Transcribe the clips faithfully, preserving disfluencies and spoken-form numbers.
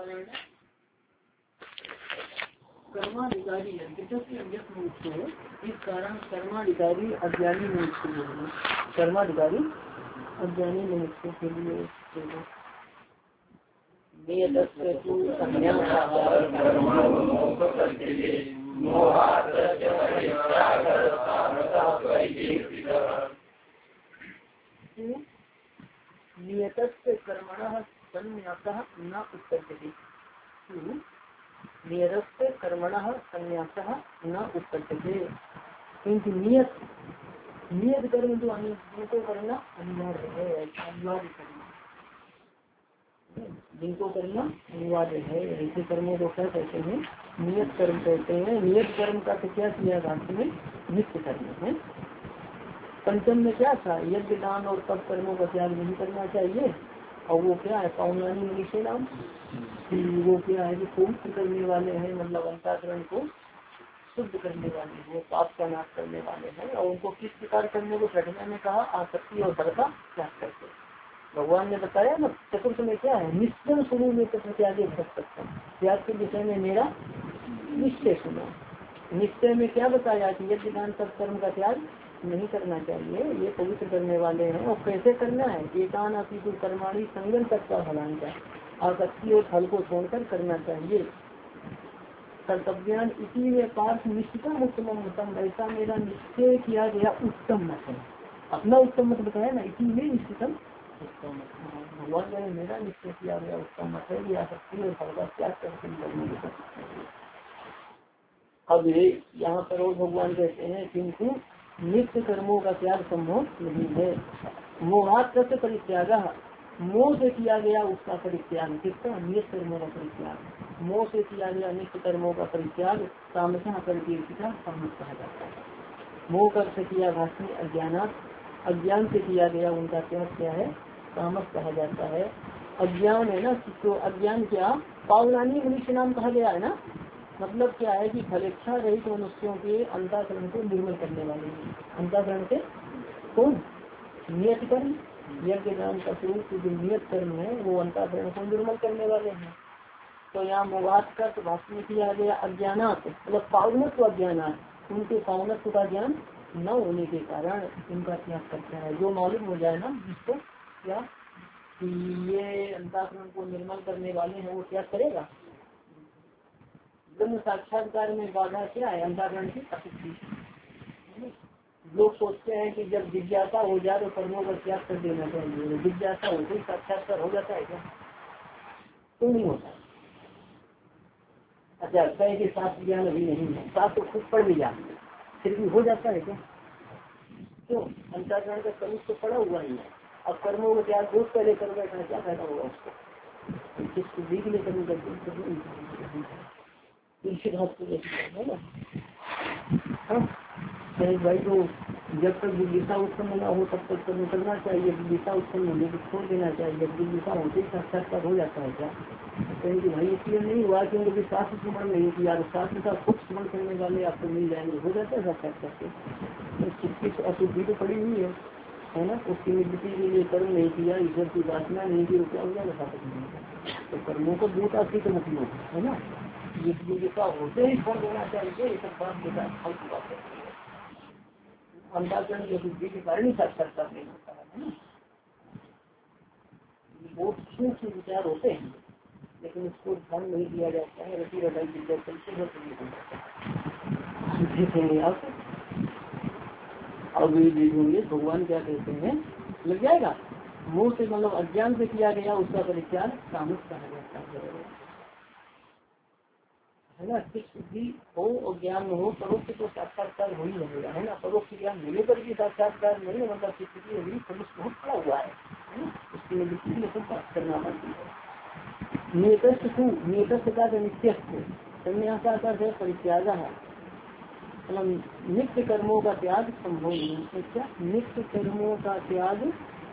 कर्माधिकारी इस कारण कर्माधिकारी अज्ञानी मनुष्य है। कर्माधिकारी अज्ञानी मनुष्य के लिए नियतस्य कर्मणः संन्यासः न उत्पद्यते। नियतस्य कर्मणः संन्यासः न उत्पद्यते, क्योंकि नियत नियत कर्म जो जिनको करना अनिवार्य है, अनिवार्य करना जिनको करना अनिवार्य है, ऐसे कर्मों को क्या कहते हैं? नियत कर्म कहते हैं। नियत कर्म का तो क्या किया भाष्य में? नित्य कर्म है। पंचम में क्या था? यज्ञ दान और तप कर्मों का त्याग नहीं करना चाहिए। और वो क्या है? पावनानी मनीषे नाम, वो क्या है कि पवित्र करने वाले हैं, मतलब अंतःकरण को शुद्ध करने वाले हैं, पाप का नाश करने वाले हैं। और उनको किस प्रकार करने को घटना में कहा? आसक्ति और भर का त्याग करके। भगवान ने बताया ना चतुर्थ में क्या है? निश्चय सुनो में त्याग त्याग के विषय में मेरा निश्चय सुनो। निश्चय में क्या बताया कि यज्ञ दान तप कर्म का त्याग नहीं करना चाहिए, ये पवित्र करने वाले हैं। और कैसे करना है? एकान अपनी कर्माणी संगम तक का फलान का आसक्ति और फल को छोड़कर करना चाहिए। कर्तव्यान इसी में पार्थ निश्चितम उत्तम उत्तम, ऐसा मेरा निश्चय किया गया उत्तम मत है। अपना उत्तम मत बताया ना, इसी में निश्चितम उत्तम मत। भगवान ने मेरा निश्चय किया गया उत्तम मत है, ये आसक्ति और फल का त्याग करके करने के। अब यहाँ पर और भगवान कहते हैं किंतु नित्य कर्मों का त्याग संभव नहीं है। मोहात से परित्याग, मोह से किया गया उसका परित्याग। किसका? नित्य कर्मों का परित्याग। मोह से किया गया नित्य कर्मों का परित्याग तामसा परिकीर्तिता तामस कहा जाता है। मोह कर से किया भाषण अज्ञानात, अज्ञान से किया गया उनका त्याग क्या है? तामस कहा जाता है। अज्ञान है ना, तो अज्ञान क्या? पावनानी मनुष्य नाम कहा गया है ना। मतलब क्या है कि फलेच्छा रहित मनुष्यों के अंतःकरण को निर्मल करने वाले हैं। अंतःकरण से कौन? नियत कर्म, यज्ञ दान का स्वरूप जो नियत कर्म है वो अंतःकरण को निर्मल करने वाले हैं। तो यहाँ मोहात का तो भाषण में किया गया अज्ञानात, मतलब पावनत्व अज्ञानात, उनके पावनत्व का ज्ञान न होने के कारण इनका त्याग करता है। जो मालूम हो जाए ना जिसको क्या कि ये अंतःकरण को निर्मल करने वाले हैं, वो त्याग करेगा। ब्रह्म साक्षात्कार में बाधा क्या है? अंतःकरण की अशुद्धि। लोग सोचते हैं कि जब जिज्ञासा हो जाए तो कर्मों का त्याग कर देना चाहिए। जिज्ञासा हो गई, साक्षात्कार हो जाता है क्या? तो नहीं होता। अच्छा, लगता है कि शास्त्र ज्ञान अभी नहीं है, शास्त्र तो खुद पढ़ लिया फिर भी हो जाता है क्या? क्यों? अंतःकरण का स्वरूप तो पड़ा हुआ ही है। अब कर्मों को त्याग बहुत पहले कर बैठा, क्या फायदा होगा उसको? किस बुद्धि के लिए कर्म करते है ना। हाँ भाई, तो जब तक जिज्ञासा उत्पन्न न हो तब तक कर्म करना चाहिए। जिज्ञासा उत्पन्न होने को छोड़ देना चाहिए। जब जिज्ञासा होते ही साक्षात्कार हो जाता है क्या? कहीं कि भाई इसलिए नहीं हुआ क्योंकि शास्त्र स्मरण नहीं किया। शास्त्र का खुद स्मरण करने वाले आपको मिल जाएंगे, हो जाता है साक्षात्कार से। किसकी अशुद्धि तो पड़ी हुई है है ना, उसकी निवृत्ति के लिए कर्म नहीं किया, ईश्वर की वासना नहीं की, क्या हो जाएगा? तो कर्मों को दूत आपकी तो मतलब है ना, ये जिज्ञासा होते ही छोड़ देना चाहिए। ये सब बात बेटा फल की बात है। अंतःकरण की बुद्धि के कारण ही साक्षात्कार नहीं होता है ना। बहुत सूक्ष्म विचार होते हैं लेकिन उसको ध्यान नहीं दिया जाता है। रटी रटाई विद्या देखेंगे आप। अब ये देखेंगे भगवान क्या कहते हैं, लग जाएगा। मुंह से मतलब अज्ञान से किया गया उसका परित्याग तामस कहा जाता है है ना। किस बुद्धि हो और ज्ञान हो, परोक्ष तो साक्षात्कार हो ही रहेगा है ना। परोक्ष ज्ञान मिले पर भी साक्षात्कार नहीं, मतलब स्थिति अभी पुरुष बहुत खड़ा हुआ है, उसकी निवृत्ति में सब बात करना पड़ती है। नियतस्थ तू नियतस्थ का नित्यस्थ संन्यासा का है परित्याग है, मतलब नित्य कर्मों का त्याग संभव नहीं। क्या नित्य कर्मों का त्याग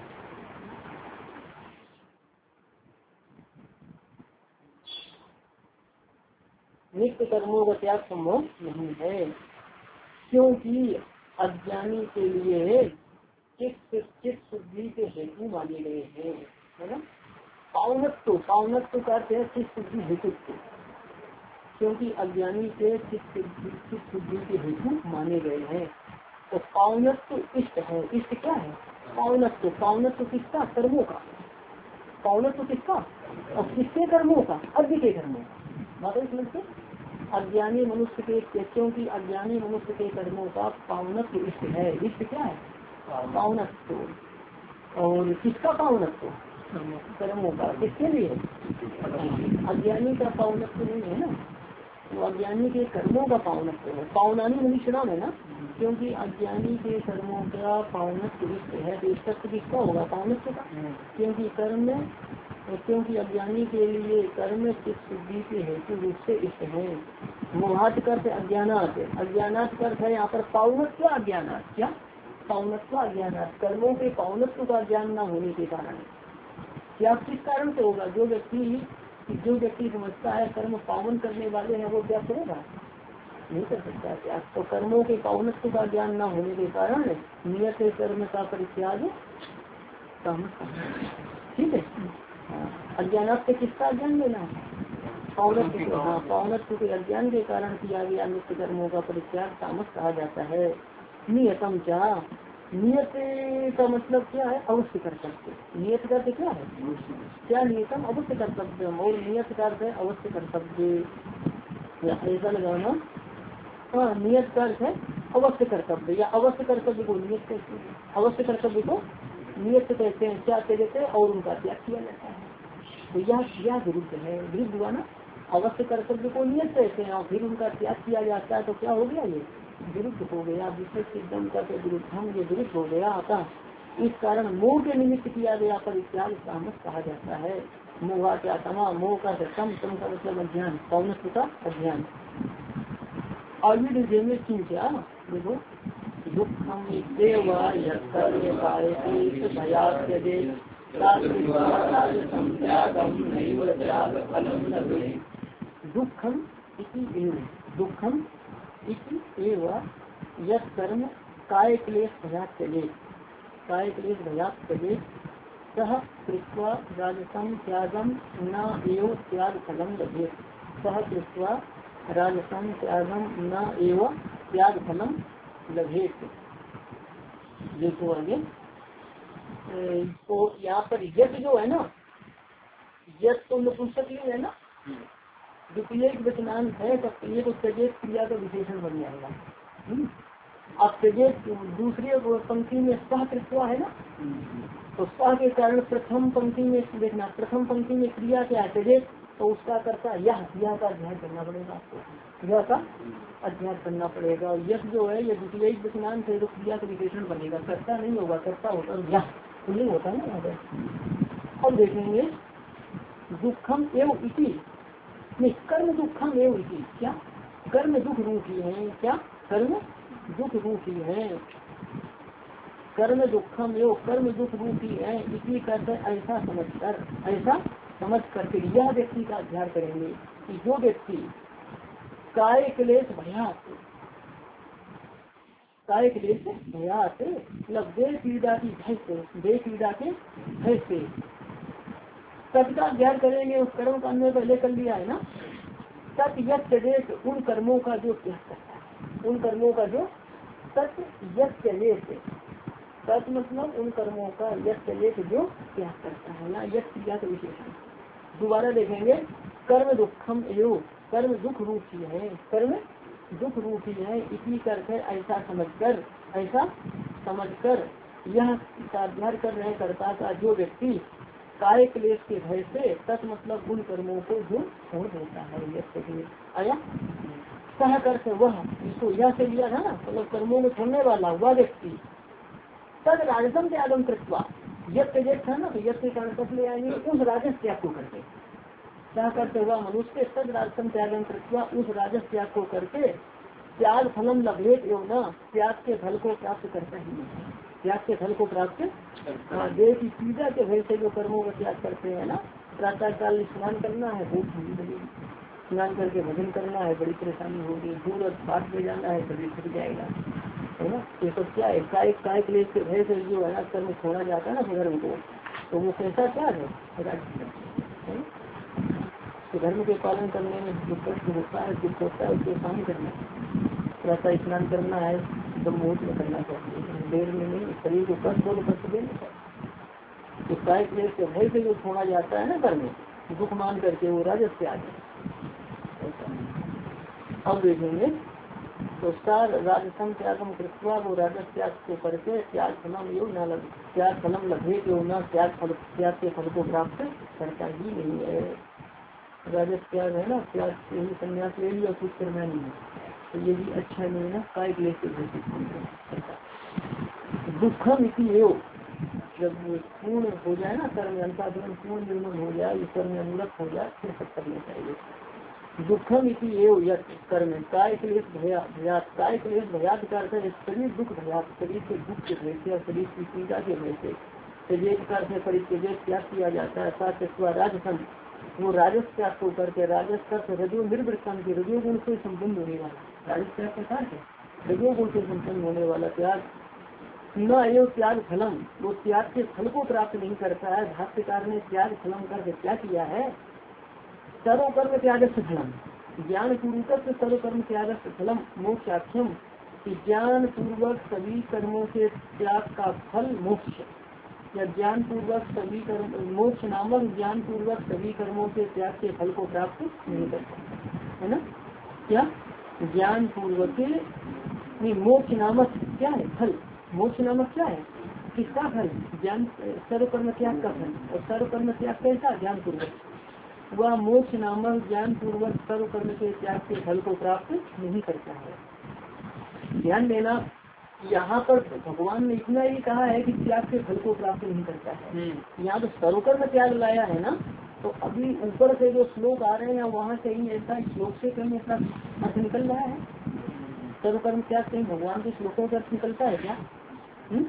नित्य कर्मों का त्याग संभव नहीं है, क्योंकि अज्ञानी के लिए चित्त चित्त शुद्धि के हेतु माने गए हैं है ना। पावनत्व, पावनत्व का अर्थ है चित्त शुद्धि हेतुत्व, क्योंकि अज्ञानी के चित्त चित्त शुद्धि के हेतु माने गए हैं। तो पावनत्व इष्ट है। इष्ट क्या है? पावनत्व। पावनत्व किसका? कर्मों का। पावनत्व किसका? और किसके कर्मों का? अज्ञ के कर्मों का। बात समझते? अज्ञानी मनुष्य के, क्योंकि अज्ञानी मनुष्य के कर्मों का पावनत्व इष्ट है। इष्ट क्या है? पावनत्व। और किसका पावनत्व? कर्मों का। किसके लिए? अज्ञानी का पावनत्व नहीं है ना, तो अज्ञानी के कर्मों का पावनत्व है। पावनानी मनुष्यनाम है ना, क्योंकि अज्ञानी के कर्मों का पावनत्व इष्ट है। तो इष्ट किसका होगा? पावनत्व का। क्योंकि कर्म क्योंकि अज्ञानी के लिए कर्म चित्त शुद्धि के हेतु रूप से इष्ट है। मोहात कर अज्ञानात, अज्ञानात कर है यहाँ पर पावनत्व अज्ञानात। क्या? पावनत्व अज्ञानात, कर्मों के पावनत्व का ज्ञान न होने के कारण। क्या किस कारण से होगा? जो व्यक्ति जो व्यक्ति समझता है कर्म पावन करने वाले हैं, वो क्या करेगा? नहीं कर सकता क्या? तो कर्मों के पावनत्व का ज्ञान न होने के कारण नियत कर्म का परित्याग तामस। ठीक है। अज्ञान से किसका अज्ञान लेना है? पावनत्व। हाँ, पावनत्व के अज्ञान के कारण किया गया नित्य कर्मों का परित्याग तामस कहा जाता है। नियतम क्या? नियत का मतलब क्या है? अवश्य कर्तव्य। नियत का क्या है? क्या? नियतम अवश्य कर्तव्य। और नियत का अर्थ है अवश्य कर्तव्य। ऐसा लगाना। हाँ, नियत का अर्थ है अवश्य कर्तव्य, या अवश्य कर्तव्य को नियत कहते हैं। अवश्य कर्तव्य को नियत कहते हैं। क्या कहते हैं? और उनका त्याग किया जाता है। तो यह यह विरुद्ध है। विरुद्ध हुआ ना। अवश्य कर्तव्य को नियत कहते हैं और फिर उनका त्याग किया जाता है, तो क्या हो गया? ये विरुद्ध हो गया। विशेष सिद्धम का विरुद्ध हम ये विरुद्ध हो गया। अतः इस कारण मोह के निमित्त किया गया परित्याग तामस कहा जाता है। मोह क्या? तमा। मोह का सम, तम का मतलब अज्ञान, पावनत्व का अज्ञान। आगे देखेंगे क्यों क्या? देखो, दुखम दुखम दुखम यत् कर्म काय क्लेश भयात् चले, काय क्लेश भयात् चले सह कृत्वा राजसं त्यागम न एव त्याग फलम लभेत। सह कृत्वा राजसं त्यागम न एव त्याग फलम लभेत। देखो आगे। तो यहाँ पर यज्ञ जो है ना, यज्ञ तो नपुंसक है ना, द्वितीय वचनांत है, तब ये तो त्यजेत क्रिया का विशेषण बन जाएगा। अब त्यजेत दूसरी पंक्ति में सह कृत्वा है ना, तो सह के कारण प्रथम पंक्ति में देखना, प्रथम पंक्ति में क्रिया क्या है? त्यजेत, तो उसका कर्ता यह यह का अध्ययन करना पड़ेगा आपको। यह का अध्ययन करना पड़ेगा। और यश जो है ये द्वितीय वचनांत है, तो क्रिया का विशेषण बनेगा, कर्ता नहीं होगा। कर्ता होता है यह, तो ये होता है ना यहाँ पर। अब देखेंगे दुखम एवं इति, नहीं कर्म दुखम एवं इति। क्या? कर्म दुख रूपी है। क्या? कर्म दुख रूपी है। कर्म दुखम एवं कर्म दुख रूपी है। इसी करते ऐसा समझकर, ऐसा समझ करके यह व्यक्ति का अध्ययन करेंगे कि जो व्यक्ति काय क्लेश भयात, काय क्लेश भयात मतलब देह पीड़ा की भय से, देह पीड़ा के भय से तत् का अध्ययन करेंगे। उस कर्म का अन्वय पहले कर लिया है ना। तत् यज्ञ उन कर्मों का जो त्याग करता है, उन कर्मों का जो तत् यज्ञ, तत् मतलब उन कर्मों का यज्ञ जो त्याग करता है ना, यज्ञ क्रिया का विशेषण। दोबारा देखेंगे, कर्म दुखम एवं कर्म दुख रूपी है, कर्म दुख रूपी है। इसी करके ऐसा समझकर, ऐसा समझकर यह साधना कर रहे कर्ता का जो व्यक्ति काय क्लेश के भय से, तत् मतलब उन कर्मों को जो छोड़ देता है। यज्ञ आया सह कर से वह, इसको यह से लिया था ना, मतलब कर्मों में छोड़ने वाला वह व्यक्ति तद राजसम त्यागम कृत्वा, यज्ञ था ना, तो यज्ञ के कारण तक ले आएंगे उस राजस त्याग को करके। क्या करते हुआ मनुष्य तद राजसम त्यागम कृत्वा, उस राजस त्याग को करके त्याग फलम लभेत एवं न, त्याग के फल को प्राप्त करता ही नहीं। त्याग के फल को प्राप्त, देह की पीड़ा के भय से जो कर्मों का त्याग करते हैं ना, प्रातः काल स्नान करना है, भूख लगेगी, स्नान करके भजन करना है, बड़ी परेशानी होगी, दूर और पाठ में जाना है, शरीर थक जाएगा, है ना। ये सब क्या है? काय काय क्लेश के भय से जो है ना कर्म छोड़ा जाता है ना धर्म को, तो वो कैसा त्याग है? तो धर्म के पालन करने में जो कष्ट होता है, दुख होता है, उसको शांत करना है। प्रातः स्नान करना है तो मुहूर्त में करना चाहिए, देर में नहीं। शरीर को कष्ट हो तो कष्ट देना चाहिए। तो काय क्लेश से भय से जो छोड़ा जाता है ना कर्म, दुख मान करके, वो राजस त्याग है। अब देखेंगे तो सार राजसम त्यागम कृत्वा, वो राजस त्याग को करके त्याग फलम योग न लग त्याग फलम लगे जो न त्याग फल त्याग के फल को प्राप्त करता ही नहीं है। राजस त्याग है ना, त्याग से ही संन्यास ले लिया, कुछ करना नहीं है, तो ये भी अच्छा नहीं है ना। काय क्लेश से दुखम इसी योग, जब पूर्ण हो जाए ना कर्म, अंतःकरण पूर्ण निर्मल हो जाए, ईश्वर में अनुरक्त हो जाए, फिर सब करना चाहिए। दुखम इसी एवं यत् कर्म, काय क्लेश भयात, काय क्लेश भयात का अर्थ है शरीर दुख भयात, शरीर के दुख के भय से, शरीर की पीड़ा के भय से, शरीर से परित्यज त्याग किया जाता है। साथ राजसन, वो राजस त्याग को करके, राजस कर रजो निर्वृत्तान की, रजोगुण से संपन्न होने वाला राजस त्याग का कार्य है, रजोगुण से संपन्न होने वाला त्याग। न एवं त्याग फलम, वो त्याग के फल को प्राप्त नहीं करता है। भाष्यकार ने त्याग फलम करके क्या किया है, सर्वकर्म त्याग से फलम, ज्ञान पूर्वक सर्वकर्म त्याग से फलम मोक्षाख्यम, ज्ञान पूर्वक सभी कर्मों के त्याग का फल मोक्ष, या ज्ञान पूर्वक सभी कर्म, मोक्ष नामक ज्ञान पूर्वक सभी कर्मों के त्याग के फल को प्राप्त नहीं करता है ना। क्या ज्ञान पूर्वक नहीं, मोक्ष नामक क्या है फल, मोक्ष नामक क्या है, किसका फल, ज्ञान सर्वकर्म त्याग का फल। और सर्वकर्म त्याग कैसा, ज्ञान पूर्वक, वह मोक्ष नामक ज्ञान पूर्वक सर्व कर्म के त्याग के फल को प्राप्त नहीं करता है। ध्यान देना, यहाँ पर भगवान ने इतना ही कहा है कि त्याग के फल को प्राप्त नहीं करता है। यहाँ तो सर्वकर्म त्याग लाया है ना, तो अभी ऊपर से जो श्लोक आ रहे हैं वहाँ कहीं ऐसा श्लोक से कहीं ऐसा अर्थ निकल रहा है, सर्वकर्म त्याग कहीं भगवान के श्लोकों का अर्थ निकलता है क्या? हुँ?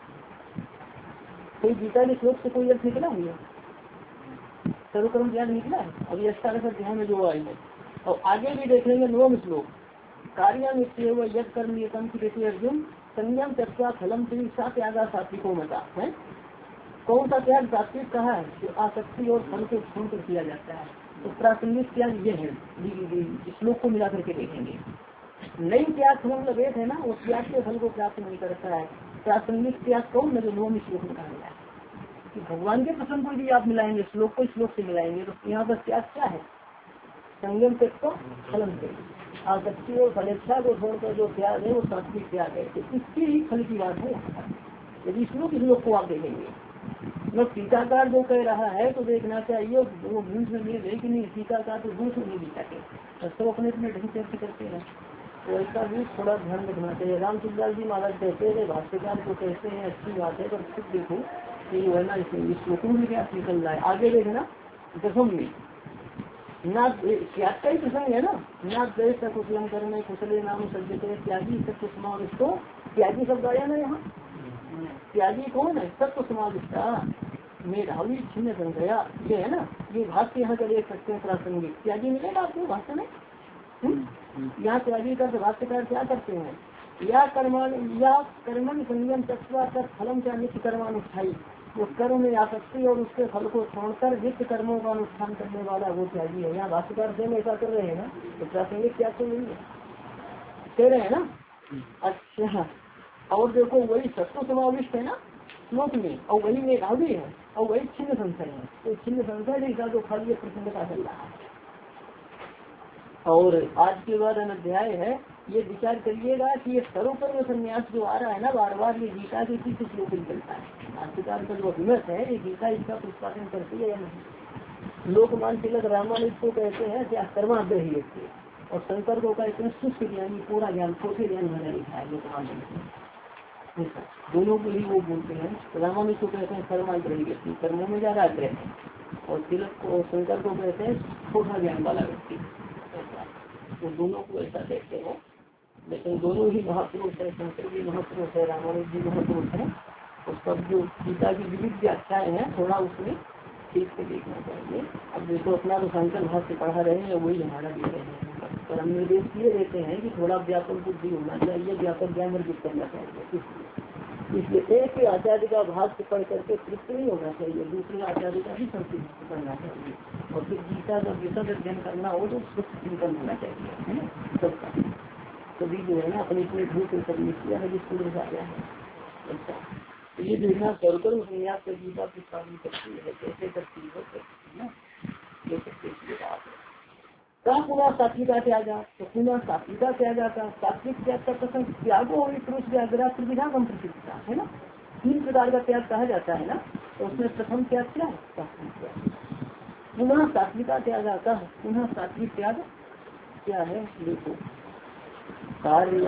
कोई गीता के श्लोक से कोई अर्थ निकला हुआ है? सर्वकर्म त्याग निकला है अभी अष्टादश अध्याय में जो आई है। और आगे भी देखेंगे नवम श्लोक, कार्यान्वित यद कर्म एकम की अर्जुन संयम तत्वा फलम सा त्यागा सात्विको मता है। कौन सा त्याग सात्विक कहा है, जो आसक्ति और फल को छोड़कर किया जाता है। तो प्रासंगिक त्याग ये है, श्लोक को मिला करके देखेंगे। नई त्याग फलम लवेद है ना, उस त्याग के फल को प्राप्त नहीं करता है। प्रासंगिक त्याग कौन है, जो नवम श्लोक में कहा गया है कि भगवान के प्रसंग को भी आप मिलाएंगे, श्लोक को श्लोक से मिलाएंगे, तो यहाँ पर त्याग क्या है, संयम तत्व फलम से, आसक्ति और फलेच्छा को छोड़कर जो त्याग है वो सात्विक त्याग है। तो इसकी ही फल की बात है। यदि श्लोक श्लोक को आप देखेंगे, मैं टीकाकार जो कह रहा है तो देखना चाहिए वो भूल में नहीं है कि नहीं, टीकाकार तो भूल नहीं दिखाते, तो अपने अपने ढंग से अर्थ करते हैं, तो ऐसा भी थोड़ा ध्यान रखना चाहिए। रामचंद्र जी महाराज कहते हैं, भाष्यकार को कहते हैं अच्छी बात है, पर खुद देखो कि वो है ना इस श्लोकों में क्या निकल रहा है। आगे देखना दसम में ना त्याग का ही प्रसंग है ना, ना द्वेष कुशलम कर्म कुशले नाम सज्जते त्यागी सत्य समाविष्टो, त्यागी शब्द आया ना यहाँ, त्यागी कौन है, सत्य समाविष्टा मेधावी छिन्न संख्या, ये है ना, ये भाष्य यहाँ का देख सकते हैं प्रासंगिक। त्यागी मिलेगा आपको भाष्य में, यहाँ त्यागी का भाष्यकार क्या करते हैं, या कर्मान या कर्मन संयम तत्वा फलम क्या नित्य कर्मानुष्ठाई, वो कर्म में आसक्ति और उसके फल को छोड़कर नित्य कर्मों का अनुष्ठान करने वाला वो त्यागी है। यहाँ भाष्यकार से ऐसा कर रहे हैं ना, तो प्रासंगिक त्याग तो नहीं है, कह रहे हैं ना। अच्छा, और देखो वही सत्व समाविष्ट है ना श्लोक में, और वही मेधावी है, और वही छिन्न संशय है। तो छिन्न संशय जैसा जो खाली ये प्रसंगता चल रहा है। और आज के बाद अध्याय है, ये विचार करिएगा कि ये सर्वकर्म संन्यास जो आ रहा है ना बार बार, ये गीता के किस श्लोक निकलता है। भाष्यकार का जो अभिमत है, ये गीता इसका प्रतिपादन करती है या नहीं। लोकमान तिलक रामानुज को कहते हैं क्या कर्माग्रही, और शंकर को कहते हैं शुष्क ज्ञानी, पूरा ज्ञान छोटे ज्ञान मैंने लिखा है लोकमान तिलक, दोनों को ही वो बोलते हैं। रामानुज को कहते हैं कर्माग्रही व्यक्ति, कर्मों में ज्यादा आग्रह है, और तिलक को शंकर को कहते हैं छोटा ज्ञान वाला व्यक्ति। तो दोनों को ऐसा कहते हैं, लेकिन दोनों ही महापुरुष है, शंकर भी महापुरुष है, रामानुज जी महापुरुष है। और सब जो गीता की विविध व्याख्याएं हैं थोड़ा उसमें ठीक से देखना चाहिए। अब देखो अपना तो शंकर भाष्य पढ़ा रहे हैं, वही हमारा भी रहे हैं, पर हम निर्देश ये देते हैं कि थोड़ा व्यापक बुद्धि होना चाहिए, व्यापक ज्ञान अर्जित करना चाहिए। इसलिए एक ही आचार्य का भाग पढ़ करके तृप्त नहीं होना चाहिए, दूसरे आचार्य का भी संतुष्ट करना चाहिए। और फिर गीता का विशद अध्ययन करना हो तो उसको चिंतन होना चाहिए, है ना सबका। तभी जो है ना अपनी अपनी भूत किया है जिसको दर्शा गया है। अच्छा, तो ये देखना सर्वकर उपन्यास का गीता प्रस्तावित करती है, कैसे करती है ना, ये सबसे बात है। कहा पुनः सात्विका त्यागा, तो पुनः सात्विका त्यागा का सात्विक त्याग का प्रसंग त्यागो और पुरुष व्याग्रा विधा कम प्रतिष्ठा है ना, तीन प्रकार का त्याग कहा जाता है ना। तो उसमें प्रथम त्याग क्या है, सात्विक त्याग। पुनः सात्विका त्यागा का पुनः सात्विक त्याग क्या है, देखो कार्य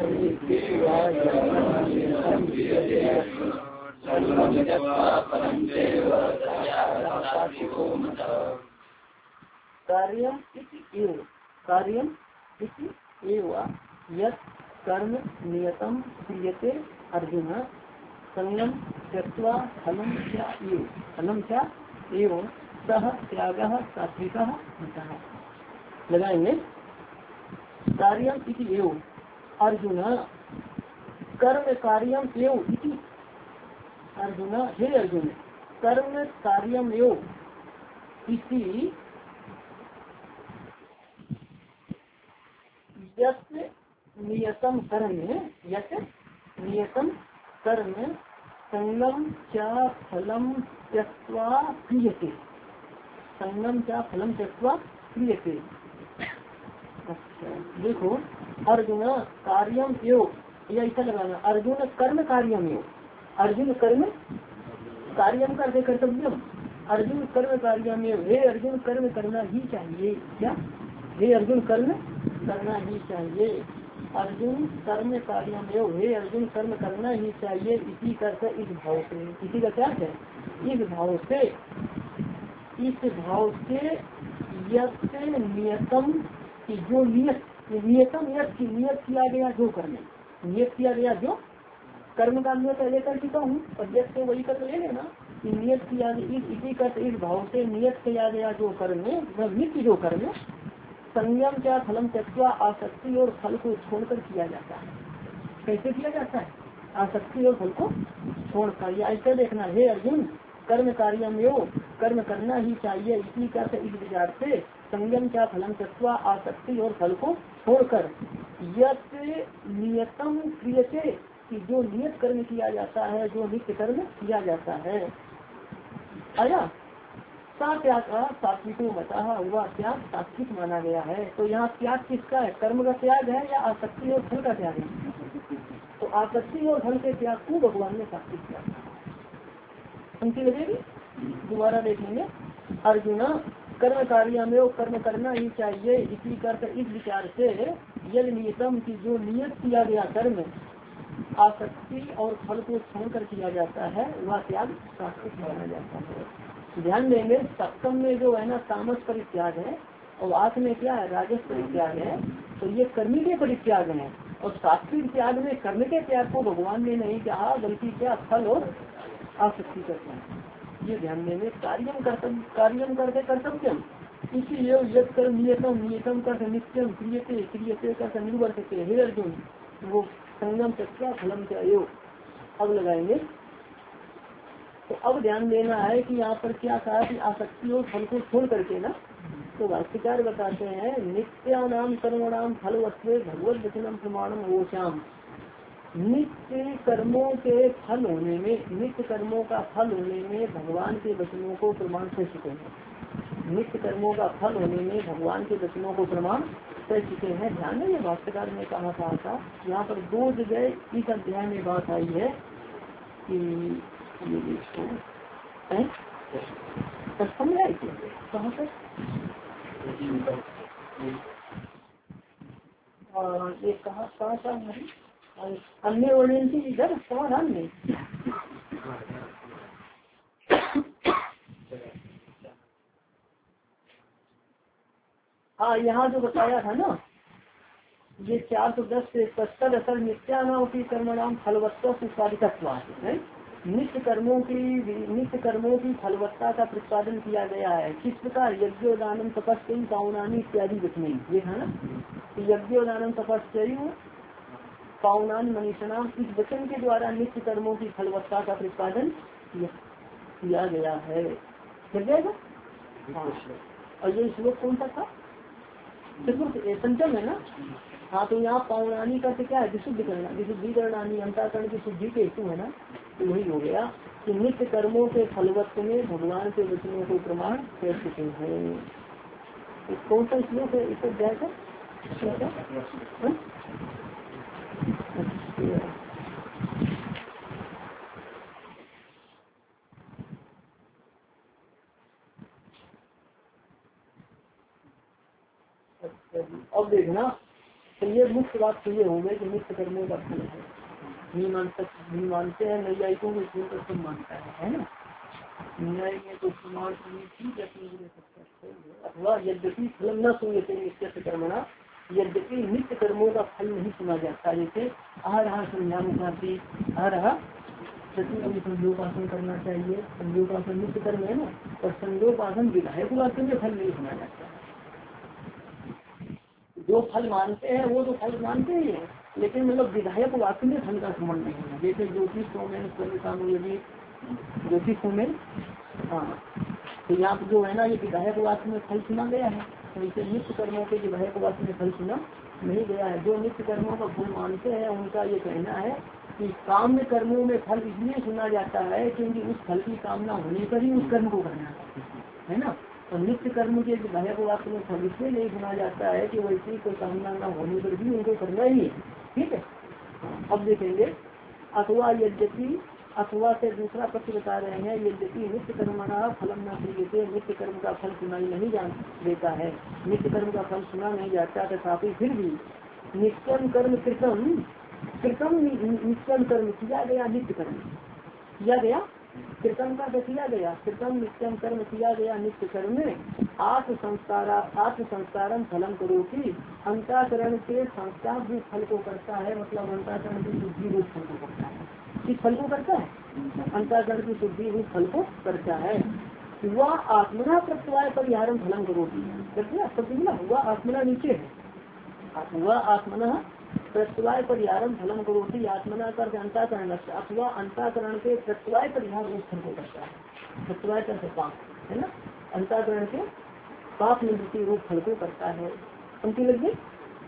कार्यम एव कार्यम एव यत् कर्म नियतम क्रियते अर्जुन संयम त्यक्त्वा फलम च एव फलम च एवं सह त्यागः सात्विकः होता है। लगाएंगे कार्यम इति एव अर्जुन कर्म कार्यम एव इति अर्जुन हे अर्जुन कर्म कार्यम एव इति यत् नियतम कर्म यत् नियतम कर्म संगम च फलम त्यक्त्वा क्रियते संगम च फलम त्यक्त्वा क्रियते। अच्छा देखो अर्जुन कार्यम योग या ऐसा लगाना अर्जुन कर्म कार्यम योग अर्जुन कर्म कार्यम करते कर्तव्यम अर्जुन कर्म कार्यम योग हे अर्जुन कर्म करना ही चाहिए। क्या हे अर्जुन कर्म करना ही चाहिए। अर्जुन कर्म कार्यम योग हे अर्जुन कर्म करना ही चाहिए। इसी करके इस भाव से इसी का क्या है इस भाव से इस भाव से यत् नियतम की जो नियत नियतम यत् की नियत किया गया जो कर्म नियत किया गया जो कर्म का नियत लेकर चुका हूँ और यत् से वही कर ले लेना कि नियत किया इसी का इस भाव से नियत किया गया जो कर्म नित्य जो कर्म संयम क्या फलम त्यक्त्वा आसक्ति और फल को छोड़कर किया जाता है। कैसे किया जाता है आसक्ति और फल को छोड़कर। या ऐसे देखना हे अर्जुन कर्म कार्यम योग कर्म करना ही चाहिए। इसी का इस विचार से संयम क्या फलम त्यक्त्वा आसक्ति और फल को छोड़कर यत् नियतम क्रियते कि जो नियत कर्म किया जाता है जो नित्य कर्म किया जाता है। आया सा त्याग का सात्विको मता हुआ त्याग सात्विक माना गया है। तो यहाँ त्याग किसका है कर्म का त्याग है या आसक्ति और फल का त्याग है। तो आसक्ति और फल के त्याग को भगवान ने सात्विक त्याग उनकी लगेगी। दोबारा देखेंगे अर्जुन कर्म कार्य में कर्म करना ही चाहिए। इसी कर इस विचार से यदि नियतम की जो नियत किया गया कर्म आसक्ति और फल को छोड़कर किया जाता है वह त्याग सात्विक माना जाता है। ध्यान देंगे सप्तम में जो है ना तामस परित्याग है और आठ में क्या है राजस परित्याग है। तो ये कर्मी के परित्याग है और सात्विक त्याग में कर्म के त्याग को भगवान ने नहीं कहा बल्कि क्या फल और आसक्ति करते हैं। ये ध्यान देंगे कार्यम कर्तव्य कार्यम करते कर्तव्यम इसीलिए यद कर नियतम नियतम कर नित्यम क्रियते क्रियते कर निर्वर्तते हे अर्जुन वो संगम चक्र फलम चाहिए। अब लगाएंगे तो अब ध्यान देना है कि यहाँ पर क्या कहा कि आसक्ति और फल को छोड़ करके ना। तो भाष्यकार बताते हैं नित्यानाम कर्मणाम फल वस्त्र भगवत वचनम प्रमाणम वोचाम। नित्य कर्मों के फल होने में नित्य कर्मों का फल होने में भगवान के वचनों को प्रमाण कर चुके हैं। नित्य कर्मों का फल होने में भगवान के वचनों को प्रमाण कर चुके हैं। ध्यान है ये भाष्यकार ने कहा था, था यहाँ पर दो जगह इस अध्याय में बात आई है कि ये देखो समझाए कहाँ पर ये कहा कहाँ था अन्य वर्णन की इधर समाधान में। हाँ यहाँ जो बताया था ना ये चार सौ दस से पचहत्तर असर नित्यानाम की कर्मणाम फलवत्ता उत्पादित्व है। नित्य कर्मों की नित्य कर्मों की फलवत्ता का प्रतिपादन किया गया है। किस प्रकार यज्ञोदानम तपस्या पावनानी इत्यादि वचन ये था ना यज्ञोदानम तपस्या पावनान मनीषणाम इस वचन के द्वारा नित्य कर्मों की फलवत्ता का प्रतिपादन किया गया है। चल जाएगा। हाँ। और ये श्लोक कौन सा था? चतुर्थ पंचम है ना। हाँ, तो यहाँ पावनानी का क्या है? विशुद्ध करना, विशुद्धि करनानी, अंतःकरण की शुद्धि के हेतु है ना। तो वही हो गया कि नित्य कर्मों के फलवत्व में भगवान के वचनों को प्रमाण कर चुके हैं। कौन सा श्लोक है? इसे जाएगा। अब देखना, तो ये मुख्य बात तो ये हो गई कि नित्य कर्मों का फल है। नहीं मानते नहीं मानते हैं नैयायिकों को इसमें तो सब मानता है, है ना। न्याय में तो प्रमाण अथवा यद्यपि फलम न सुनते नित्य कर्मणा, यद्यपि नित्य कर्मों का फल नहीं सुना जाता। जैसे आ रहा संध्या मुखाती आ रहा सचिव संध्योपासन करना चाहिए, संध्योपासन नित्य कर्म है ना। और संध्योपासन विधायक वाक्य में फल नहीं सुना जाता। जो फल मानते हैं वो तो फल मानते ही है, लेकिन मतलब विधायक वाक्य में फल का संबंध नहीं है। जैसे ज्योतिष सोमेन यदि ज्योतिष सोमेन, हाँ, तो यहाँ जो है ना ये विधायक वाक्य में फल सुना गया है। तो इसे नित्य कर्मों के विधायक वाक्य में फल सुना नहीं गया है। जो नित्य कर्मों का फल मानते हैं उनका ये कहना है कि काम्य कर्मों में फल इसलिए सुना जाता है क्योंकि उस फल की कामना होने पर ही उस कर्म को करना है ना। तो नित्य कर्म के विधायक वाक्य में फल इसलिए नहीं सुना जाता है कि वैसी कोई कामना न होने पर भी उनको करना ही है। ठीक है। अब देखेंगे अथवा यद्यपि, अथवा से दूसरा पक्ष बता रहे हैं, यद्यपि नित्य कर्मणा फलम न सुनते, नित्य कर्म का फल सुनाई नहीं जान देता है, नित्य कर्म का फल सुना नहीं जाता, तथापि फिर भी नित्यम कर्म कृतम कृतम नित्यम कर्म किया गया, नित्य कर्म किया गया, कृतम का तो किया गया, कृतम नित्यम कर्म किया गया नित्य कर्म में आत्म संस्कार आत्म संस्कारम फलम करो की अंतःकरण के संस्कार भी फल को करता है। मतलब अंतःकरण की शुद्धि रूप फल को करता है। किस फल को करता है? अंतःकरण की शुद्धि रूप फल को करता है। वह आत्मना प्रत्यवाय परिहारम फलम करोगी करते हुआ आत्मना नीचे है, वह आत्मना प्रत्यवाय परिहारम फलम करोगी, आत्मना कर अंतःकरण अथवा अंतःकरण के प्रत्यवाय परिहार रूप फल को करता है। प्रत्यवाय कर पाप है ना, अंतःकरण के पाप निवृत्ति रूप फल को करता है। उनकी लग गई।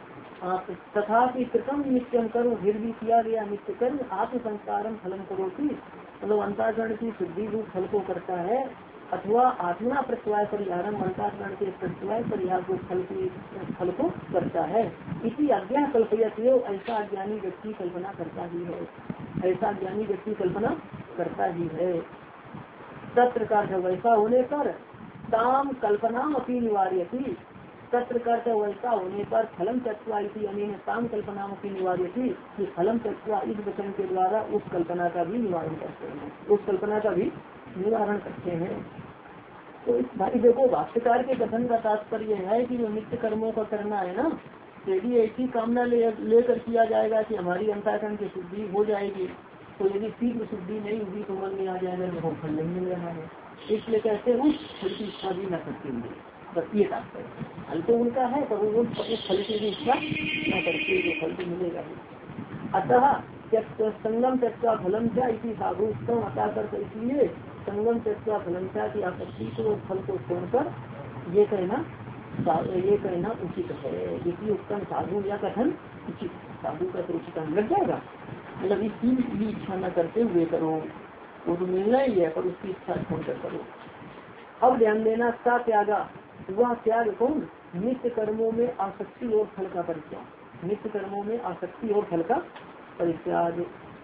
तथा कि कृतम नित्यम कर्म फिर भी किया गया नित्य कर्म आत्म संस्कारम फलम करोगी, मतलब अंतःकरण की शुद्धि रूप फल को करता है। अथवा आत्मना प्रत्यवाय परिहारम अंतःकरण के प्रत्यवाय परिहार को फल की फल को करता है। इसी अज्ञा कल्पयते, ऐसा अज्ञानी व्यक्ति कल्पना करता ही है, ऐसा ज्ञानी व्यक्ति कल्पना करता ही है। तत्र का वैसा होने पर ताम कल्पना अपनी निवार्य थी, तत्र का वैसा होने पर फलम तत्वा इसी अनेन ताम कल्पना अपनी निवार्य थी कि फलम तत्वा इस वचन के द्वारा उस कल्पना का भी निवारण करते हैं, उस कल्पना का भी निवारण करते हैं। तो इस भाई देखो भाष्यकार के कथन का तात्पर्य है कि जो नित्य कर्मों का करना है ना, यदि ऐसी कामना ले लेकर किया जाएगा कि हमारी अंतःकरण की शुद्धि हो जाएगी, तो यदि तीव्र शुद्धि नहीं हुई तो मन में आ जाएगा तो फल नहीं मिल रहा है, इसलिए कहते हैं उस फल की इच्छा भी न करते हुए। बस ये तात्पर्य, फल तो उनका है पर वो उस फल की भी इच्छा न करते जो फल तो मिलेगा ही। अतः संगम तत्वा फलम क्या इसी साधु उत्तम अता कर, इसलिए संगम तत्वा फलम क्या की आपत्ति को फल को छोड़कर ये कहना ये कहना उचित है। इसी उत्तम साधु या कथन उचित, साधु का तो उचित लग जाएगा, मतलब इस चीज की इच्छा न करते हुए करो, वो तो मिलना ही है पर उसकी इच्छा छोड़कर करो। अब ध्यान देना सा त्यागा, वह त्याग कौन? नित्य कर्मों में आसक्ति और फल का परित्याग, नित्य कर्मों में आसक्ति और फल का परित्याग।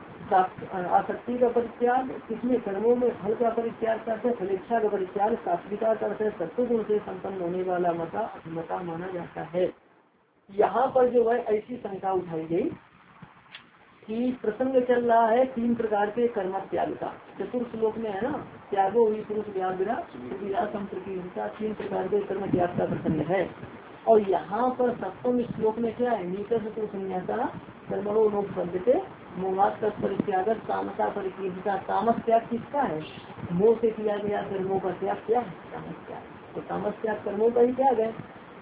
आसक्ति का परित्याग किसमें? कर्मों में फल का परित्याग करते हैं, फलेच्छा का परित्याग सात्विका करते सत्व गुण से संपन्न होने वाला मता मता माना जाता है। यहाँ पर जो है ऐसी शंका उठाई गई कि प्रसंग चल रहा है तीन प्रकार के कर्म त्याग का, चतुर्थ श्लोक में है ना, त्यागो ही पुरुष व्याग्रा संप्रकीर्ता, तीन प्रकार के कर्म त्याग का प्रसंग है। और यहाँ पर सप्तम श्लोक में क्या है? नीत शत्रु संन्यासा कर्मणो लोक पद्धति मोहात परित्यागत तामसा परिकीर्ता। तामस त्याग किसका है? मोह से किया गया कर्मों का त्याग क्या है? तामस त्याग। तो तामस त्याग कर्मों का ही त्याग है।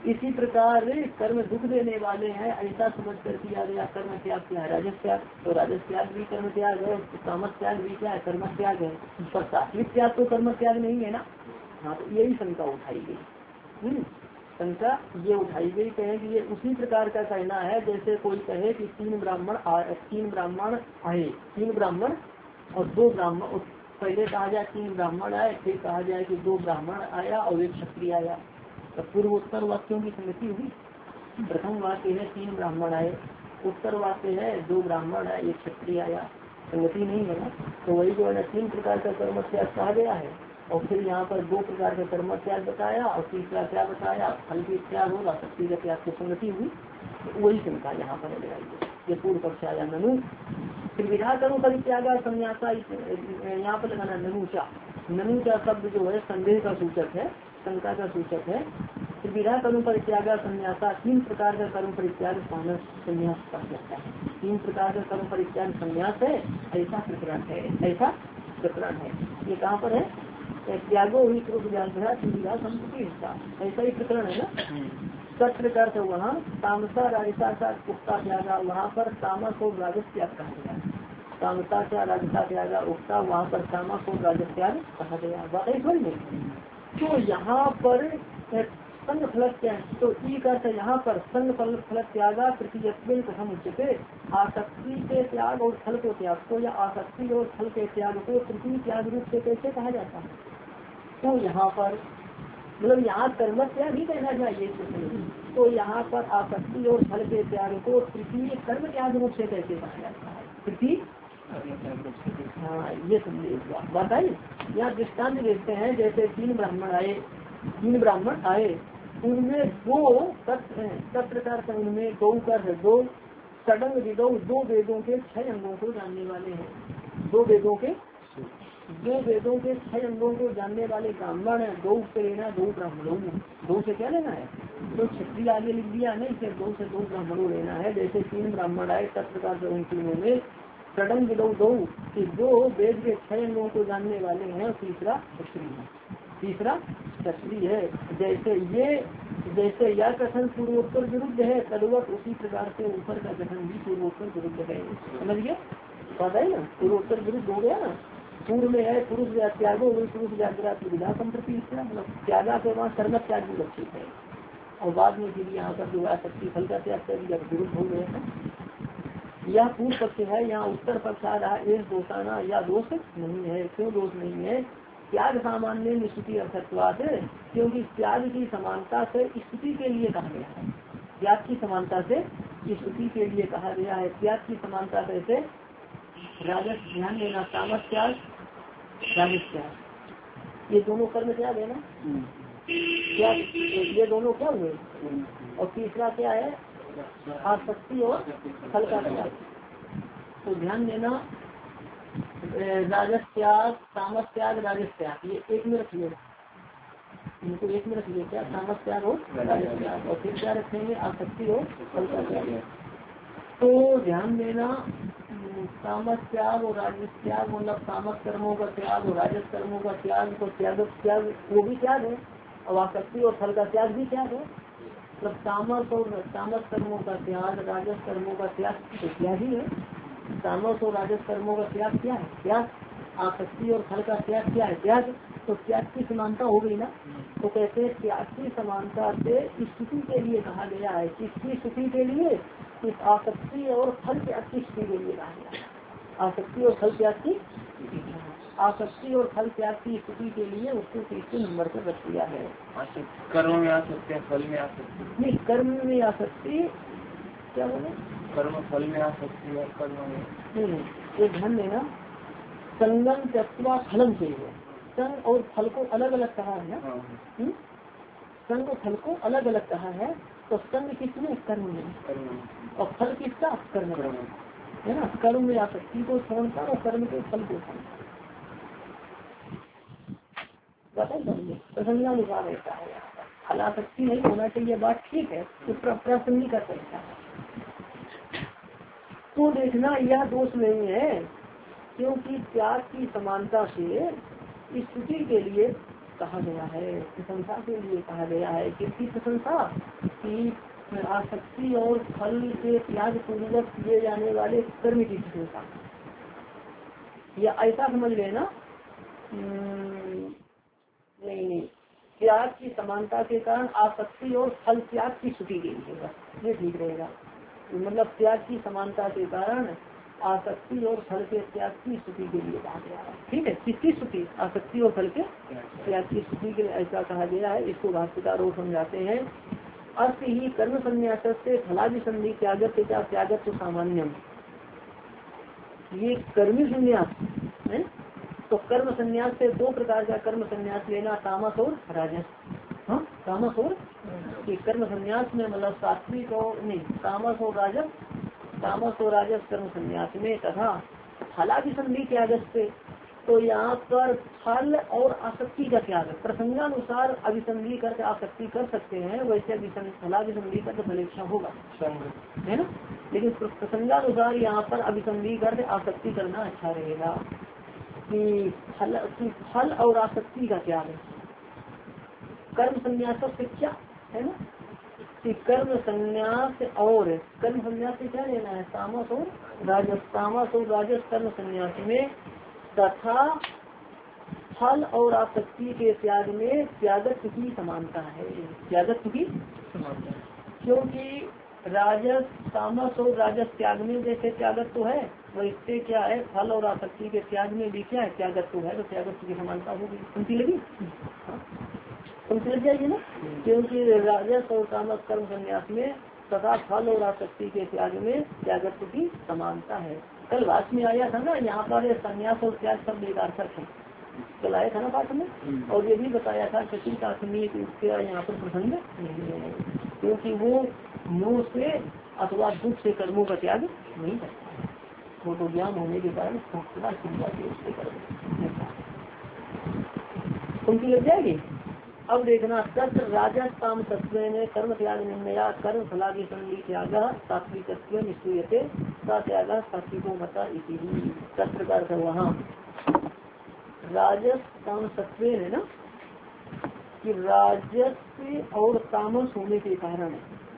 इसी प्रकार कर्म दुख देने वाले हैं ऐसा समझ कर किया गया कर्म त्याग क्या है, राजस त्याग। तो राजस त्याग भी कर्म त्याग है, तामस त्याग भी क्या है, कर्म त्याग है। पर सात्विक त्याग तो कर्म त्याग नहीं है ना। हाँ, तो यही शंका उठाई गई। हम्म शंका ये उठाई गई, कहे कि ये उसी प्रकार का कहना है जैसे कोई कहे कि तीन ब्राह्मण तीन ब्राह्मण आए, तीन ब्राह्मण और दो ब्राह्मण, पहले कहा जाए तीन ब्राह्मण आए, फिर कहा जाए कि दो ब्राह्मण आया और एक क्षत्रिय आया। तो पूर्वोत्तर वाक्यों की संगति हुई। प्रथम वाक्य है तीन ब्राह्मण आए, उत्तर वाक्य है दो ब्राह्मण आए एक क्षत्रिय आया, संगति नहीं है ना। तो वही जो है तीन प्रकार का कर्म त्याग कहा गया है, और फिर यहाँ पर दो प्रकार का कर्म त्याग बताया और तीसरा क्या बताया, फल की त्याग होगा, शक्ति का त्याग की संगति हुई। तो वही शंका यहाँ पर लगाई, ये पूर्व पक्ष आया। ननु फिर विधा कर्म परित्यागा संन्यासा, यहाँ पर लगाना ननुचा। ननुचा शब्द जो है संदेह का सूचक है, शंका का सूचक है। फिर विधा कर्म परित्यागा संन्यासा, तीन प्रकार का कर्म परित्याग संन्यास का कहता है। तीन प्रकार का कर्म परित्याग संन्यास है, ऐसा प्रकरण है, ऐसा प्रकरण है। ये कहाँ पर है, त्यागो ही सुविधा संस्कृति हिस्सा, ऐसा ही प्रकरण है ना। सत्र का अर्थ वहाँ तामसा राजसा का उक्ता त्यागा, वहाँ पर तामस और राजस त्याग कहा गया। तामसा का राजसा त्यागा उक्ता, वहाँ पर तामस और राजस त्याग कहा गया। वाकई समझ में। तो यहाँ पर संग फलक क्या है, तो ई का अर्थ यहाँ पर संग फल फलक त्यागा तृतीयत्वेन कथम उच्यते, आसक्ति के त्याग और फल को त्याग को, या आसक्ति और फल के त्याग को तृतीय त्याग रूप से कैसे कहा जाता है। तो यहाँ पर मतलब यहाँ कर्म त्याग ही कहना चाहिए, तो यहाँ पर आसक्ति और फल के त्याग को तृतीय कर्म त्याग रूप से कैसे कहा जाता है, तृतीय। हाँ, ये समझे बताइए। यहाँ दृष्टांत देखते हैं, जैसे तीन ब्राह्मण आए, तीन ब्राह्मण आए, उनमें दो तत्प्रकार से, उनमें दो कर दो सडंग विदो, दो वेदों के छह अंगों को जानने वाले हैं। दो वेदों के दो वेदों के छह अंगों को जानने वाले ब्राह्मण है। दो से लेना दो ब्राह्मणों में, दो से क्या लेना है, तो क्षत्रिय आगे लिख दिया नहीं, फिर दो से दो ब्राह्मणों लेना है। जैसे तीन ब्राह्मण आए तत्प्रकार से उन तीनों में सडंग विदो दो, कि दो वेद के छह अंगों को जानने वाले हैं, और तीसरा क्षत्रिय है, तीसरा क्षत्रिय है। जैसे ये जैसे यह कथन पूर्वोत्तर विरुद्ध है, तदवत उसी प्रकार से ऊपर का कथन भी पूर्वोत्तर विरुद्ध है। समझ गया, पता है ना, पूर्वोत्तर विरुद्ध हो गया ना। पूर्व में है पुरुष त्यागो पुरुष जागृत विधा संप्रति, मतलब त्यागा के वहाँ कर्म त्याग भी लक्षित है, और बाद में फिर यहाँ पर जो आसक्ति फल का त्याग कर दिया, विरुद्ध हो गया है। यह पूर्व पक्ष है, यहाँ उत्तर पक्ष आ रहा है दोषाना, या दोष नहीं है। क्यों दोष नहीं है, त्याग सामान्य स्तुति अर्थत्वात्, क्योंकि त्याग की समानता से स्तुति के लिए कहा गया है। त्याग की समानता से स्तुति के लिए कहा गया है। त्याग की समानता कैसे, राजस ध्यान देना, तामस त्याग राजस त्याग, ये दोनों कर्म त्याग है ना। क्या ये दोनों क्या हुए, और तीसरा क्या है, आसक्ति और फल का त्याग। तो ध्यान देना, राजस त्याग, तामस त्याग, राजस त्याग, ये एक में रखिए, इनको एक में रखिए, क्या तामस त्याग और राजस त्याग, और फिर क्या रखेंगे, आसक्ति और फल का त्याग। तो ध्यान देना, तामस त्याग और राजस त्याग, मतलब तामस कर्मों का त्याग और राजस कर्मों का त्याग, तो त्याग त्याग वो भी त्याग है, और आसक्ति और फल का त्याग भी त्याग है। मतलब तामस और तामस कर्मों का त्याग, राजस कर्मों का त्याग तो त्याग ही है। तामस और राजस कर्मों का त्याग क्या है, त्याग। आसक्ति और फल का त्याग क्या है, त्याग। तो त्याग की समानता हो गई ना। तो कहते हैं त्याग की समानता से स्तुति के लिए कहा गया है। किसकी स्तुति के लिए, इस आसक्ति और फल त्याग की स्तुति के लिए कहा गया। आसक्ति और फल त्याग की आसक्ति और फल त्याग की स्तुति के लिए उसको तीसरे नंबर पर रख दिया है। कर्म में आ सकते हैं, फल में आ सकते हैं। नहीं, कर्म में आ सकती, क्या बोले, कर्म फल में आ सकती है, कर्म में नहीं। ये ध्यान देना, संगम त्यक्त्वा फलम चाहिए। संग और फल को अलग अलग कहा है ना। संग और फल को अलग अलग कहा है। तो संग किसमें, कर्म में, और फल किसका, कर्म में है ना। कर्म में आसक्ति को छोड़कर और कर्म के फल को छोड़कर प्रसंगानुसार रहता है। फलासक्ति नहीं होना चाहिए, बात ठीक है, तो प्रासंगिक कर सकता है। तो देखना यह दोष नहीं है, क्योंकि त्याग की समानता से स्तुति के लिए कहा गया है, प्रशंसा के लिए कहा गया है। किसकी प्रशंसा? कि आसक्ति और फल के त्याग पूर्वक किए जाने वाले कर्म की प्रशंसा। या ऐसा समझ लेना, नहीं नहीं त्याग की समानता के कारण आसक्ति और फल त्याग की स्तुति के लिए, ये ठीक रहेगा। मतलब त्याग की समानता के कारण आसक्ति और फल के त्याग की स्तुति के लिए कहा गया है। ठीक है, किसकी स्तुति? आसक्ति और फल के त्याग की स्तुति के लिए ऐसा कहा गया है। इसको भाष्यकार और समझाते हैं। अर्थ ही कर्म संन्यास से फलाभिसंधि त्यागत त्यागत तो सामान्यम। ये कर्मी संन्यास है, तो कर्म संन्यास से दो प्रकार का कर्म संन्यास लेना, तामस और राजस। हाँ, तामस और ये कर्म संन्यास में मतलब सात्विक और नहीं, तामस और राजस, तामस और राजस कर्म संन्यास में। तथा फलाभिसंधि त्यागत से, तो यहाँ पर फल और आसक्ति का त्याग, प्रसंगानुसार अभिसंधि करके आसक्ति कर सकते हैं, वैसे फलाभिसंधि करके फलेच्छा होगा, है ना। लेकिन प्रसंगानुसार यहाँ पर अभिसंधि करके आसक्ति करना अच्छा रहेगा। कि फल की फल और आसक्ति का त्याग है कर्म संन्यास से क्या है ना, कि कर्म संन्यास और कर्म संन्यास से क्या लेना है? तामस और राजस, तामस और राजस कर्म संन्यास में। तथा फल और आसक्ति के त्याग में त्यागत्व की समानता है, त्यागत्व की समानता। क्योंकि राजस तामस और राजस त्याग में जैसे त्यागत्व तो है, वैसे क्या है फल और आसक्ति के त्याग में भी क्या है? त्यागत्व है, तो त्यागत्व की समानता होगी। उनकी लगी उनकी लग जाएगी ना, क्योंकि राजस और तामस कर्म संन्यास में तथा फल और आसक्ति के त्याग में त्यागत्व की समानता है। कल बात में आया था ना, यहाँ पर संन्यास और त्याग शब्द एक अर्थक है, कल आया था ना बात में। और ये भी बताया था चतुर्थ आत्मीय इसका यहाँ पर प्रसंग नहीं है, क्योंकि वो मुँह से अथवा दुख से कर्मों का त्याग नहीं करता, वो तो ज्ञान होने के कारण उनकी लग जाएगी। अब देखना, तत्र राजस्थान तत्व में कर्म त्याग निर्णया कर्म फलाभिसंधि त्याग सात्विक निश्चयते त्याग सात्विको मता इसी तत्र का वहाँ राजस्थान तत्व है ना, कि राजस और तामस होने के कारण,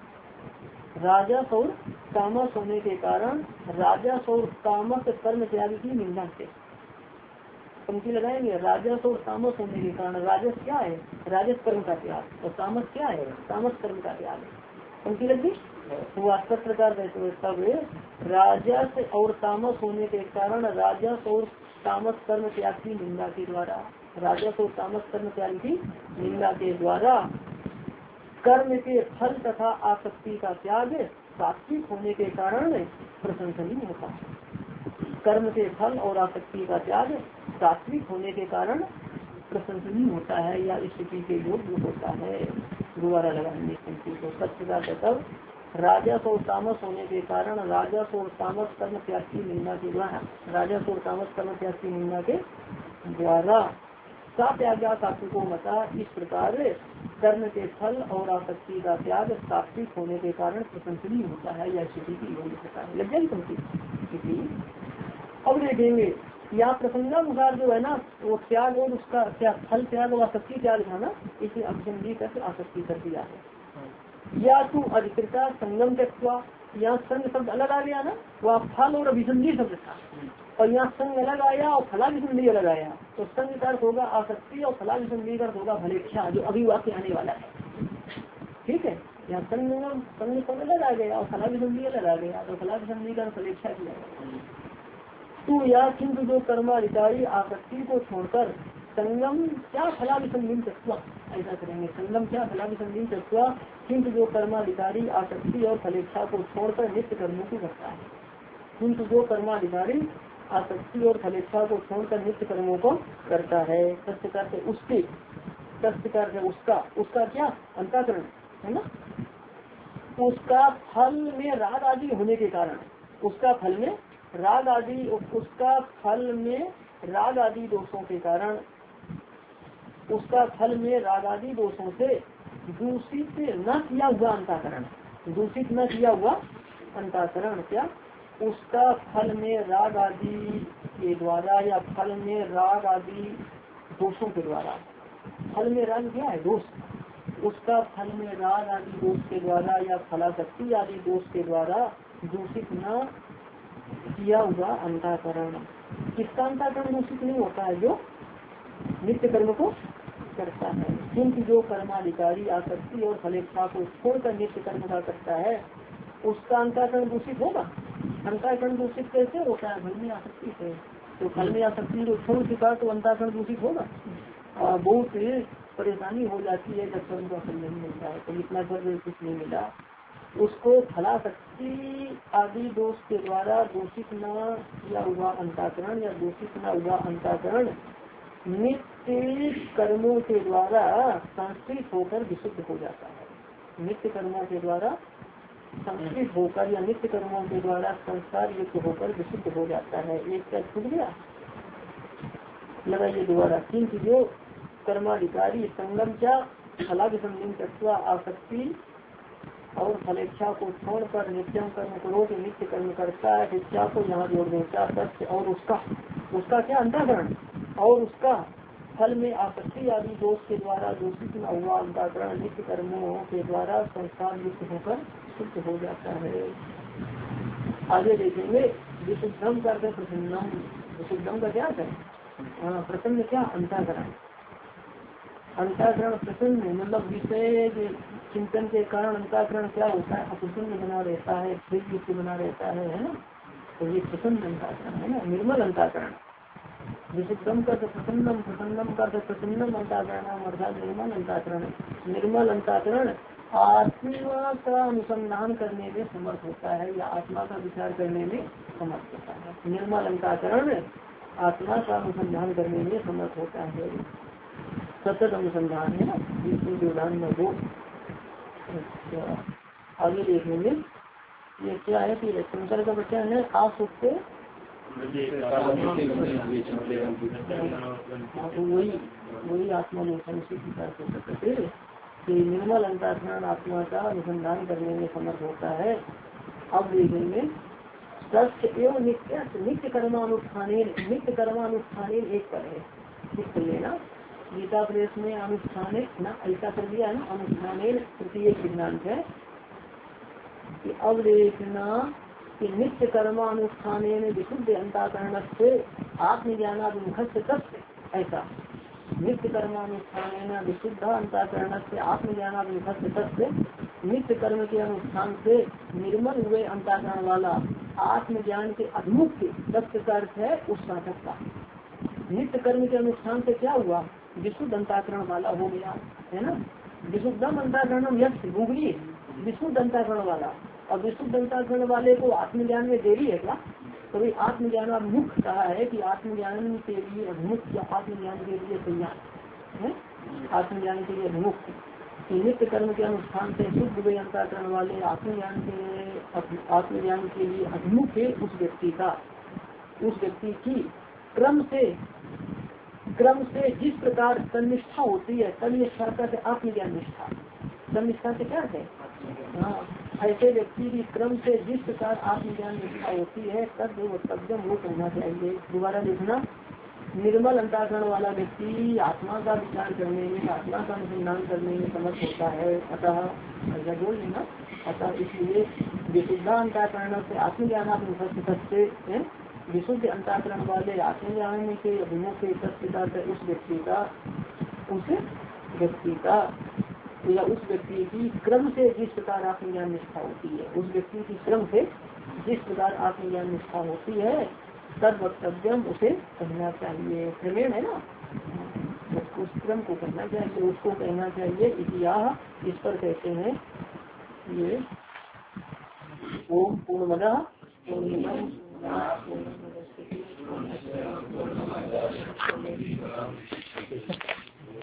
राजस और तामस होने के कारण राजस और तामस कर्म त्याग की निंदा से पंक्ति लगाएंगे। राजस और तामस होने के कारण, राजस क्या है? राजस कर्म का त्याग, और तामस क्या है? तामस कर्म का त्याग। पंक्ति लग गई। वास्तव प्रकार तब राजस और तामस होने के कारण राजस और तामस कर्म त्याग की निंदा के द्वारा, राजस और तामस कर्म त्याग की निंदा के द्वारा कर्म के फल तथा आसक्ति का त्याग सात्विक होने के कारण प्रशंसनीय होता है। कर्म के फल और आसक्ति का त्याग सात्विक होने के कारण प्रशंसनीय होता है या स्थिति के योग्य होता है। दोबारा लगाएंगे पंक्ति को। सत्य का तब राजस और तामस होने के कारण राजस और तामस कर्म त्याग की निंदा के द्वारा, राजस और तामस कर्म त्याग की निंदा के द्वारा सा त्यागा सात्विको मता, इस प्रकार कर्म के फल और आसक्ति का त्याग सात्विक होने के कारण प्रशंसनीय होता है या स्थिति की योग्य होता है। लग जाएगी पंक्ति। अब देखेंगे यहाँ प्रसंगानुसार जो है ना, वो त्याग और उसका क्या फल त्याग और आसक्ति त्याग था ना, इसे अभिसंधि करके आसक्ति कर दिया है। या तू अधिकृता संगम त्यक्वा, यहाँ संग शब्द अलग आ गया ना, वह फल और अभिसंधि शब्द था, और यहाँ संग अलग आया और फलाभिसंधि अलग आया, तो संग का अर्थ होगा आसक्ति और फलाभिसंधि का अर्थ होगा फलेच्छा, जो अभी वाक्य आने वाला है। ठीक है, यहाँ संग संग शब्द अलग आ गया और फलाभिसंधि अलग आ गया, तो फलाभिसंधि का फलेच्छा किया। तू या किंतु जो कर्माधिकारी आसक्ति को छोड़कर संगम क्या फलाभिसंधि तत्वा, ऐसा करेंगे। संगम क्या फलाभिसंधि तत्वा, किंतु जो कर्माधिकारी आसक्ति और फलेच्छा को छोड़कर नित्य कर्मों को करता है। किंतु जो कर्माधिकारी आसक्ति और फलेच्छा को छोड़कर नित्य कर्मों को करता है, सत्य करते उसके, सत्य करते उसका, उसका क्या अंतःकरण है ना, उसका फल में राग आदि होने के कारण, उसका फल में राग आदि उसका फल में राग आदि दोषों के कारण, उसका फल में राग आदि दोषों से दूषित न किया हुआ अंतःकरण, दूषित न किया हुआ अंतःकरण क्या, उसका फल में राग आदि के द्वारा या फल में राग आदि दोषों के द्वारा, फल में राग क्या है? दोष। उसका फल में राग आदि दोष के द्वारा या फलाशक्ति आदि दोष के द्वारा दूषित न किया हुआ अंतःकरण। किसका अंतःकरण दूषित नहीं होता है? जो नित्य कर्म को करता है। किंतु जो कर्माधिकारी आसक्ति और फलेच्छा को छोड़कर नित्य कर्म का करता है उसका अंतःकरण दूषित होगा। अंतःकरण दूषित कैसे होता है? फल में आसक्ति से। तो फल में आसक्ति जो छोड़ चुका तो अंतःकरण दूषित होगा। और बहुत परेशानी हो जाती है जब कर्म का फल नहीं मिलता है। तो इतना फल कुछ नहीं मिला, उसको फलाशक्ति आदि दोष के द्वारा दूषित न किया हुआ अंतःकरण या दूषित न हुआ अंतःकरण नित्य कर्मों के द्वारा संस्कृत होकर विशुद्ध हो जाता है। नित्य कर्मों के द्वारा संस्कृत होकर या नित्य कर्मों के द्वारा संस्कार युक्त होकर विशुद्ध हो जाता है। एक क्या छूट गया? लगाइए दोबारा। किंतु जो कर्माधिकारी संगम क्या फलादि संगम तत्व आसक्ति और फलेच्छा को छोड़कर नित्यम कर्म करो तो नित्य कर्म करता है। इच्छा को यहाँ जोड़ देता सत्य और उसका उसका क्या अंतःकरण और उसका फल में आसक्ति आदि दोष के द्वारा दूषित न हुआ अंतःकरण नित्य कर्मों के द्वारा संस्कार युक्त होकर शुद्ध हो जाता है। आगे देखेंगे विशुद्धम करके प्रसन्नम। विशुद्धम का क्या है? हाँ, प्रसन्न क्या? अंतःकरण। अंतःकरण प्रसन्न मतलब विषय चिंतन के कारण अंतःकरण क्या होता है? अप्रसन्न बना रहता है, फिर युक्त बना रहता है, है ना। तो ये प्रसन्न अंतःकरण है ना, निर्मल अंतःकरण। विशुद्धम का प्रसन्नम, प्रसन्नम का प्रसन्नम अंतःकरण अर्थात निर्मल अंतःकरण। निर्मल अंतःकरण आत्मा का अनुसंधान करने में समर्थ होता है या आत्मा का विचार करने में समर्थ होता है। निर्मल अंतःकरण आत्मा का अनुसंधान करने में समर्थ होता है। सतत अनुसंधान है ना, जिसमें विधान में वो। अच्छा, आगे देखेंगे ये क्या है कि शंकर का वचन है आप उससे वही वही आत्मा में सकते कि निर्मल अंतःकरण आत्मा का अनुसंधान करने में समर्थ होता है। अब देखेंगे सत्य एवं नित्य नित्य कर्मानुष्ठान नित्य कर्मानुष्ठान एक पर है। लिख लेना गीता प्रेस में अनुष्ठान ना ऐसा कर दिया है ना, अनुष्ठान तृतीय सिद्धांत है कि अब देखना कि नित्य कर्मानुष्ठान विशुद्ध अंतःकरण से आत्मज्ञानाभिमुख से तत्व। ऐसा नित्य कर्मानुष्ठान विशुद्ध अंतःकरण से आत्मज्ञानाभिमुख से तत्व। नित्य कर्म के अनुष्ठान से निर्मल हुए अंतःकरण वाला आत्मज्ञान के अभिमुख तत्व का अर्थ है उस साधक का। नित्य कर्म के अनुष्ठान से क्या हुआ? विशुद्ध अंतःकरण वाला हो गया, है ना। विशुद्धम अंतःकरणम यश गूगली विशुद्ध अंतःकरण वाला। और विशुद्ध अंतःकरण वाले को आत्मज्ञान में देरी है क्या? तो भाई आत्मज्ञान अभिमुख कहा है कि आत्मज्ञान के लिए अभिमुख या आत्मज्ञान के लिए तैयार है। आत्मज्ञान के लिए अभिमुख नित्य कर्म के अनुष्ठान से शुद्ध हुए अंतःकरण वाले आत्मज्ञान के आत्मज्ञान के लिए अभिमुख है उस व्यक्ति का उस व्यक्ति की क्रम से क्रम से जिस प्रकार तन्निष्ठा होती है। तन्निष्ठा का आत्मज्ञान निष्ठा। तन्निष्ठा से क्या है? हाँ, ऐसे व्यक्ति की क्रम से जिस प्रकार आत्मज्ञान निष्ठा होती है तब वक्तव्य वो करना चाहिए। दोबारा देखना, निर्मल अंतःकरण वाला व्यक्ति आत्मा का विचार करने में आत्मा का अनुसंधान करने में समर्थ होता है। अतः ऐसा बोल लेना। अतः इसलिए विशुद्ध अंतःकरण से आत्मज्ञानाभिमुख से विशुद्ध अंतःकरण वाले आत्मज्ञान के अभिमुख के तत्व उस व्यक्ति का उस व्यक्ति का या उस व्यक्ति की क्रम से जिस प्रकार आत्मज्ञान निष्ठा होती है उस व्यक्ति की क्रम से जिस प्रकार आत्मज्ञान निष्ठा होती है तद वक्तव्यम उसे कहना चाहिए। क्रमेण है ना, उस क्रम को कहना चाहिए, उसको कहना चाहिए। इतिहास इस पर कहते हैं ये ओम पूर्णमदा पूर्णमिदं